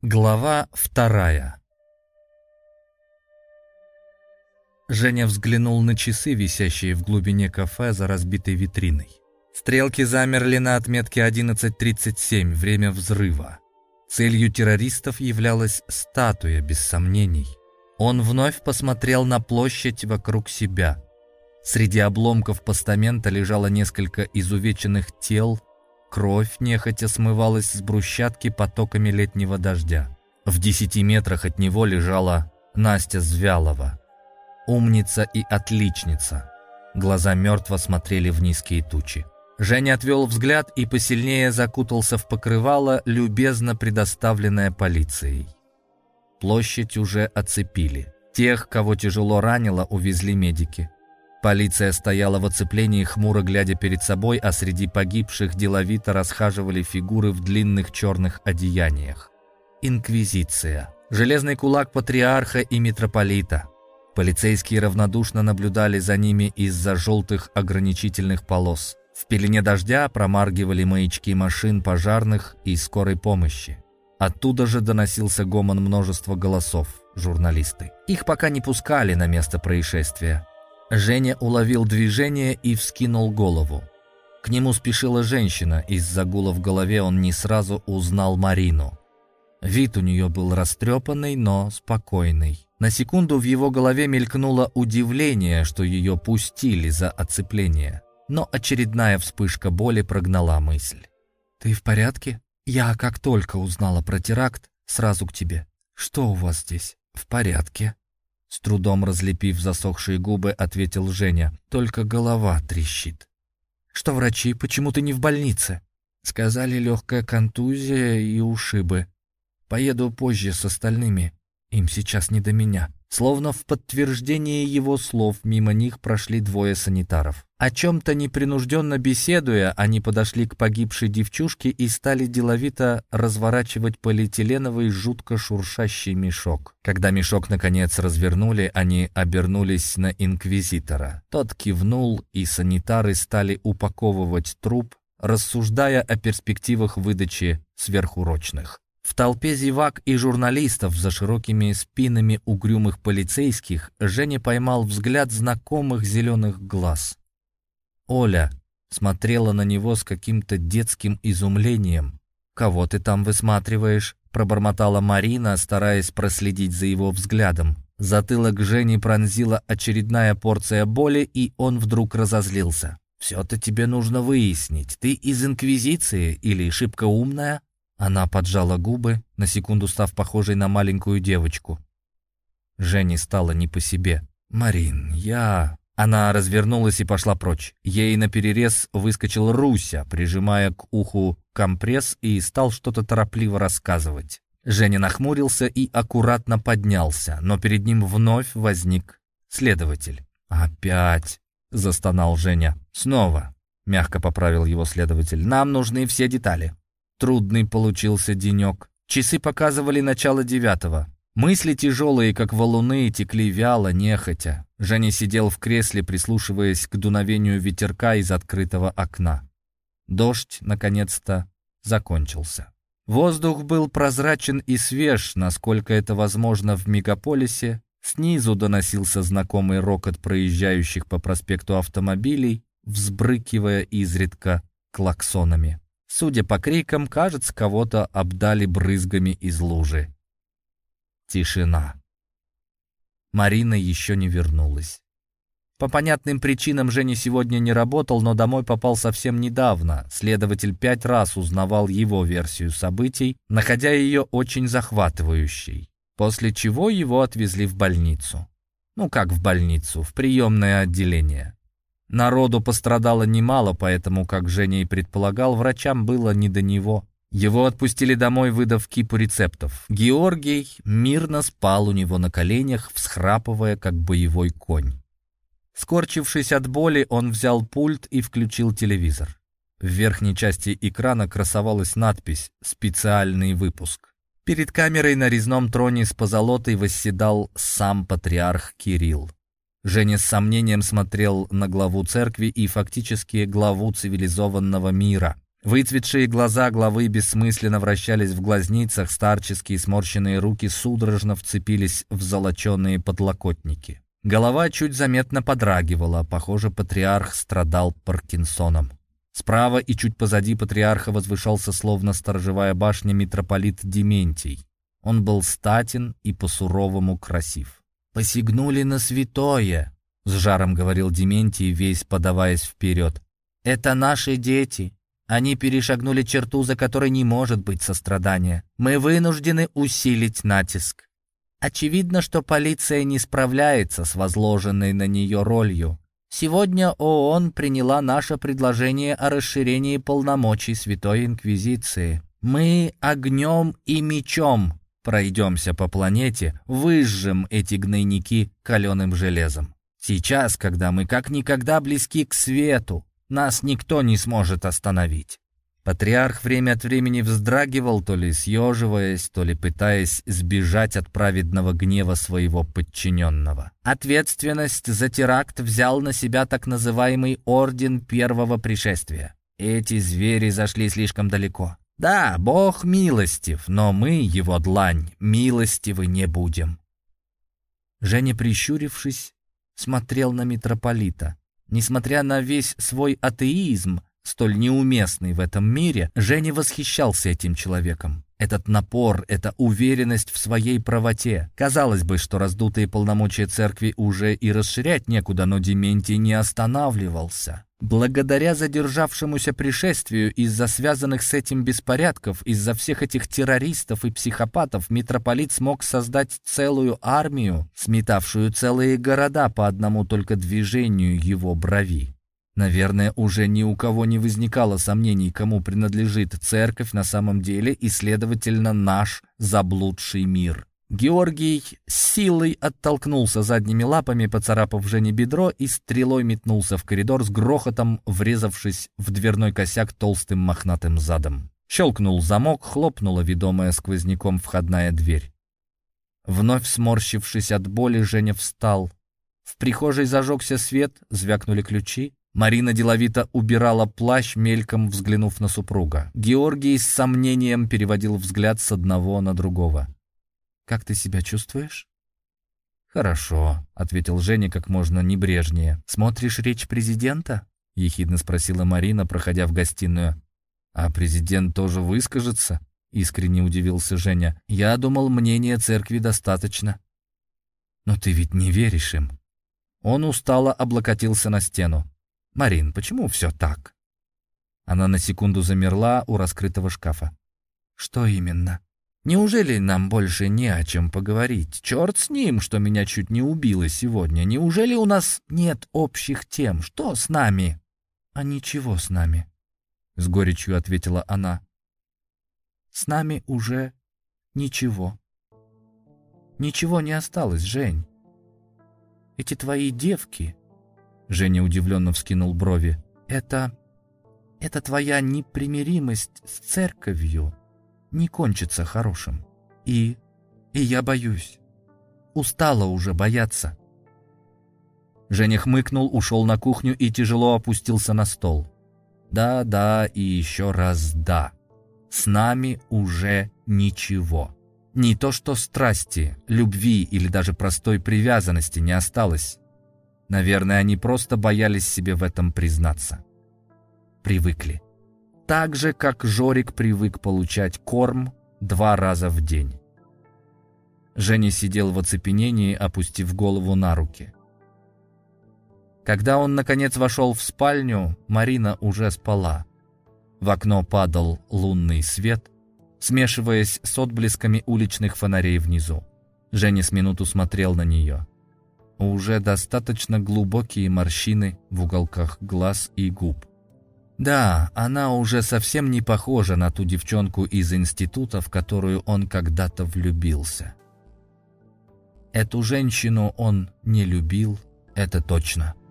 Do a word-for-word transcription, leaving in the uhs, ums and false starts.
Глава вторая. Женя взглянул на часы, висящие в глубине кафе за разбитой витриной. Стрелки замерли на отметке одиннадцать тридцать семь, время взрыва. Целью террористов являлась статуя, без сомнений. Он вновь посмотрел на площадь вокруг себя. Среди обломков постамента лежало несколько изувеченных тел. Кровь нехотя смывалась с брусчатки потоками летнего дождя. В десяти метрах от него лежала Настя Звялова. Умница и отличница. Глаза мертво смотрели в низкие тучи. Женя отвел взгляд и посильнее закутался в покрывало, любезно предоставленное полицией. Площадь уже оцепили. Тех, кого тяжело ранило, увезли медики. Полиция стояла в оцеплении, хмуро глядя перед собой, а среди погибших деловито расхаживали фигуры в длинных черных одеяниях. Инквизиция. Железный кулак патриарха и митрополита. Полицейские равнодушно наблюдали за ними из-за желтых ограничительных полос. В пелене дождя промаргивали маячки машин пожарных и скорой помощи. Оттуда же доносился гомон множества голосов, журналисты. Их пока не пускали на место происшествия. Женя уловил движение и вскинул голову. К нему спешила женщина, из-за гула в голове он не сразу узнал Марину. Вид у нее был растрепанный, но спокойный. На секунду в его голове мелькнуло удивление, что ее пустили за оцепление. Но очередная вспышка боли прогнала мысль. «Ты в порядке? Я, как только узнала про теракт, сразу к тебе. Что у вас здесь?» «В порядке». С трудом разлепив засохшие губы, ответил Женя. «Только голова трещит». «Что врачи? Почему ты не в больнице?» «Сказали, легкая контузия и ушибы. Поеду позже с остальными. Им сейчас не до меня». Словно в подтверждение его слов мимо них прошли двое санитаров. О чем-то непринужденно беседуя, они подошли к погибшей девчушке и стали деловито разворачивать полиэтиленовый жутко шуршащий мешок. Когда мешок наконец развернули, они обернулись на инквизитора. Тот кивнул, и санитары стали упаковывать труп, рассуждая о перспективах выдачи сверхурочных. В толпе зевак и журналистов за широкими спинами угрюмых полицейских Женя поймал взгляд знакомых зеленых глаз. Оля смотрела на него с каким-то детским изумлением. «Кого ты там высматриваешь?» — пробормотала Марина, стараясь проследить за его взглядом. Затылок Жени пронзила очередная порция боли, и он вдруг разозлился. «Все-то тебе нужно выяснить. Ты из Инквизиции или шибко умная?» Она поджала губы, на секунду став похожей на маленькую девочку. Жене стало не по себе. «Марин, я...» Она развернулась и пошла прочь. Ей наперерез выскочил Руся, прижимая к уху компресс, и стал что-то торопливо рассказывать. Женя нахмурился и аккуратно поднялся, но перед ним вновь возник следователь. «Опять!» — застонал Женя. «Снова!» — мягко поправил его следователь. «Нам нужны все детали». Трудный получился денек. Часы показывали начало девятого. Мысли тяжелые, как валуны, текли вяло, нехотя. Женя сидел в кресле, прислушиваясь к дуновению ветерка из открытого окна. Дождь, наконец-то, закончился. Воздух был прозрачен и свеж, насколько это возможно в мегаполисе. Снизу доносился знакомый рокот проезжающих по проспекту автомобилей, взбрыкивая изредка клаксонами. Судя по крикам, кажется, кого-то обдали брызгами из лужи. Тишина. Марина еще не вернулась. По понятным причинам Женя сегодня не работал, но домой попал совсем недавно. Следователь пять раз узнавал его версию событий, находя ее очень захватывающей. После чего его отвезли в больницу. Ну как в больницу, в приемное отделение. Народу пострадало немало, поэтому, как Женя и предполагал, врачам было не до него. Его отпустили домой, выдав кипу рецептов. Георгий мирно спал у него на коленях, всхрапывая, как боевой конь. Скорчившись от боли, он взял пульт и включил телевизор. В верхней части экрана красовалась надпись «Специальный выпуск». Перед камерой на резном троне с позолотой восседал сам патриарх Кирилл. Женя с сомнением смотрел на главу церкви и фактически главу цивилизованного мира. Выцветшие глаза главы бессмысленно вращались в глазницах, старческие сморщенные руки судорожно вцепились в золоченые подлокотники. Голова чуть заметно подрагивала, похоже, патриарх страдал Паркинсоном. Справа и чуть позади патриарха возвышался, словно сторожевая башня, митрополит Дементий. Он был статен и по-суровому красив. «Посягнули на святое», — с жаром говорил Дементий, весь подаваясь вперед. «Это наши дети. Они перешагнули черту, за которой не может быть сострадания. Мы вынуждены усилить натиск. Очевидно, что полиция не справляется с возложенной на нее ролью. Сегодня ООН приняла наше предложение о расширении полномочий Святой Инквизиции. Мы огнем и мечом пройдемся по планете, выжжем эти гнойники каленым железом. Сейчас, когда мы как никогда близки к свету, нас никто не сможет остановить». Патриарх время от времени вздрагивал, то ли съеживаясь, то ли пытаясь сбежать от праведного гнева своего подчиненного. Ответственность за теракт взял на себя так называемый Орден Первого Пришествия. Эти звери зашли слишком далеко. Да, Бог милостив, но мы, его длань, милостивы не будем. Женя, прищурившись, смотрел на митрополита. Несмотря на весь свой атеизм, столь неуместный в этом мире, Женя восхищался этим человеком. Этот напор, эта уверенность в своей правоте. Казалось бы, что раздутые полномочия церкви уже и расширять некуда, но Дементий не останавливался. Благодаря задержавшемуся пришествию, из-за связанных с этим беспорядков, из-за всех этих террористов и психопатов, митрополит смог создать целую армию, сметавшую целые города по одному только движению его брови. Наверное, уже ни у кого не возникало сомнений, кому принадлежит церковь на самом деле и, следовательно, наш заблудший мир. Георгий с силой оттолкнулся задними лапами, поцарапав Жене бедро, и стрелой метнулся в коридор, с грохотом врезавшись в дверной косяк толстым мохнатым задом. Щелкнул замок, хлопнула ведомая сквозняком входная дверь. Вновь сморщившись от боли, Женя встал. В прихожей зажегся свет, звякнули ключи. Марина деловито убирала плащ, мельком взглянув на супруга. Георгий с сомнением переводил взгляд с одного на другого. «Как ты себя чувствуешь?» «Хорошо», — ответил Женя как можно небрежнее. «Смотришь речь президента?» — ехидно спросила Марина, проходя в гостиную. «А президент тоже выскажется?» — искренне удивился Женя. «Я думал, мнения церкви достаточно». «Но ты ведь не веришь им». Он устало облокотился на стену. «Марин, почему все так?» Она на секунду замерла у раскрытого шкафа. «Что именно? Неужели нам больше не о чем поговорить? Черт с ним, что меня чуть не убило сегодня. Неужели у нас нет общих тем? Что с нами?» «А ничего с нами», — с горечью ответила она. «С нами уже ничего. Ничего не осталось, Жень. Эти твои девки...» Женя удивленно вскинул брови. «Это... это твоя непримиримость с церковью не кончится хорошим. И... и я боюсь. Устала уже бояться». Женя хмыкнул, ушел на кухню и тяжело опустился на стол. «Да, да и еще раз да. С нами уже ничего. Не то что страсти, любви или даже простой привязанности не осталось. Наверное, они просто боялись себе в этом признаться. Привыкли. Так же, как Жорик привык получать корм два раза в день». Женя сидел в оцепенении, опустив голову на руки. Когда он, наконец, вошел в спальню, Марина уже спала. В окно падал лунный свет, смешиваясь с отблесками уличных фонарей внизу. Женя с минуту смотрел на нее. Уже достаточно глубокие морщины в уголках глаз и губ. Да, она уже совсем не похожа на ту девчонку из института, в которую он когда-то влюбился. Эту женщину он не любил, это точно.